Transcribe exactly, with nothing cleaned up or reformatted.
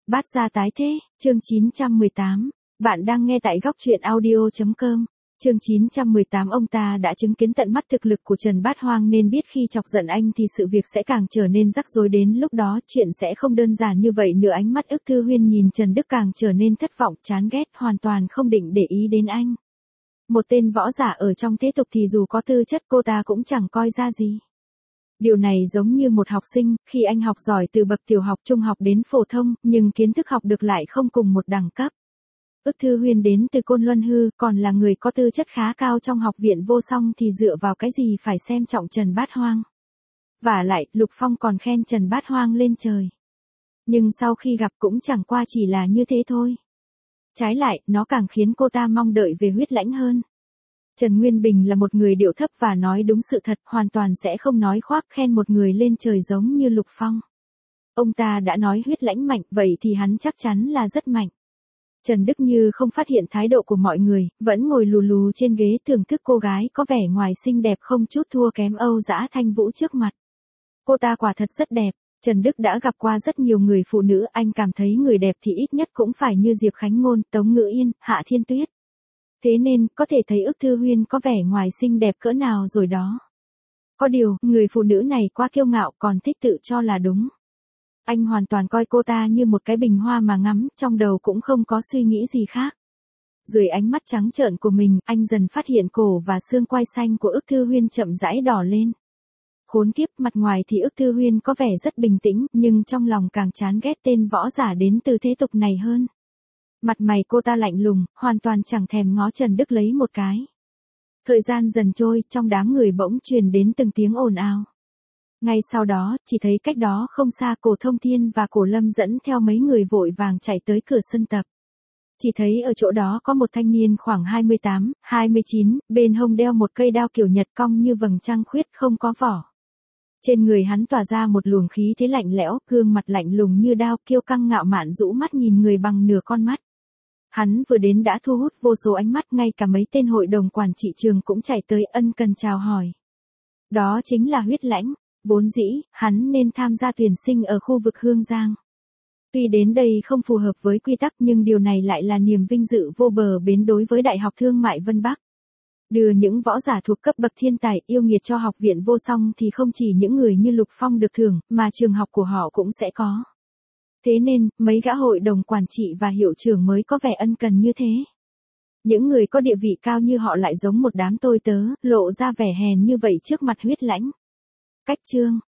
Bát gia tái thế, chương chín trăm mười tám. Bạn đang nghe tại góc truyện audio chấm com. Chương chín trăm mười tám. Ông ta đã chứng kiến tận mắt thực lực của Trần Bát Hoang nên biết khi chọc giận anh thì sự việc sẽ càng trở nên rắc rối, đến lúc đó chuyện sẽ không đơn giản như vậy nữa. Ánh mắt Ức Thư Huyên nhìn Trần Đức càng trở nên thất vọng, chán ghét, hoàn toàn không định để ý đến anh. Một tên võ giả ở trong thế tục thì dù có tư chất cô ta cũng chẳng coi ra gì. Điều này giống như một học sinh, khi anh học giỏi từ bậc tiểu học, trung học đến phổ thông, nhưng kiến thức học được lại không cùng một đẳng cấp. Ức Thư Huyên đến từ Côn Luân Hư, còn là người có tư chất khá cao trong học viện vô song thì dựa vào cái gì phải xem trọng Trần Bát Hoang. Vả lại, Lục Phong còn khen Trần Bát Hoang lên trời. Nhưng sau khi gặp cũng chẳng qua chỉ là như thế thôi. Trái lại, nó càng khiến cô ta mong đợi về Huyết Lãnh hơn. Trần Nguyên Bình là một người điệu thấp và nói đúng sự thật, hoàn toàn sẽ không nói khoác khen một người lên trời giống như Lục Phong. Ông ta đã nói Huyết Lãnh mạnh, vậy thì hắn chắc chắn là rất mạnh. Trần Đức như không phát hiện thái độ của mọi người, vẫn ngồi lù lù trên ghế thưởng thức cô gái có vẻ ngoài xinh đẹp không chút thua kém Âu Dã Thanh Vũ trước mặt. Cô ta quả thật rất đẹp. Trần Đức đã gặp qua rất nhiều người phụ nữ, anh cảm thấy người đẹp thì ít nhất cũng phải như Diệp Khánh Ngôn, Tống Ngữ Yên, Hạ Thiên Tuyết. Thế nên, có thể thấy Ức Thư Huyên có vẻ ngoài xinh đẹp cỡ nào rồi đó. Có điều, người phụ nữ này quá kiêu ngạo, còn thích tự cho là đúng. Anh hoàn toàn coi cô ta như một cái bình hoa mà ngắm, trong đầu cũng không có suy nghĩ gì khác. Dưới ánh mắt trắng trợn của mình, anh dần phát hiện cổ và xương quai xanh của Ức Thư Huyên chậm rãi đỏ lên. Khốn kiếp, mặt ngoài thì Ức Thư Huyên có vẻ rất bình tĩnh, nhưng trong lòng càng chán ghét tên võ giả đến từ thế tục này hơn. Mặt mày cô ta lạnh lùng, hoàn toàn chẳng thèm ngó Trần Đức lấy một cái. Thời gian dần trôi, trong đám người bỗng truyền đến từng tiếng ồn ào. Ngay sau đó, chỉ thấy cách đó không xa Cổ Thông Thiên và Cổ Lâm dẫn theo mấy người vội vàng chạy tới cửa sân tập. Chỉ thấy ở chỗ đó có một thanh niên khoảng hai mươi tám, hai mươi chín, bên hông đeo một cây đao kiểu Nhật cong như vầng trăng khuyết không có vỏ. Trên người hắn tỏa ra một luồng khí thế lạnh lẽo, gương mặt lạnh lùng như đao, kiêu căng ngạo mạn rũ mắt nhìn người bằng nửa con mắt. Hắn vừa đến đã thu hút vô số ánh mắt, ngay cả mấy tên hội đồng quản trị trường cũng chạy tới ân cần chào hỏi. Đó chính là Huyết Lãnh, vốn dĩ, hắn nên tham gia tuyển sinh ở khu vực Hương Giang. Tuy đến đây không phù hợp với quy tắc nhưng điều này lại là niềm vinh dự vô bờ bến đối với Đại học Thương mại Vân Bắc. Đưa những võ giả thuộc cấp bậc thiên tài yêu nghiệt cho học viện vô song thì không chỉ những người như Lục Phong được thưởng, mà trường học của họ cũng sẽ có. Thế nên, mấy gã hội đồng quản trị và hiệu trưởng mới có vẻ ân cần như thế. Những người có địa vị cao như họ lại giống một đám tôi tớ, lộ ra vẻ hèn như vậy trước mặt Huyết Lãnh. Cách chương,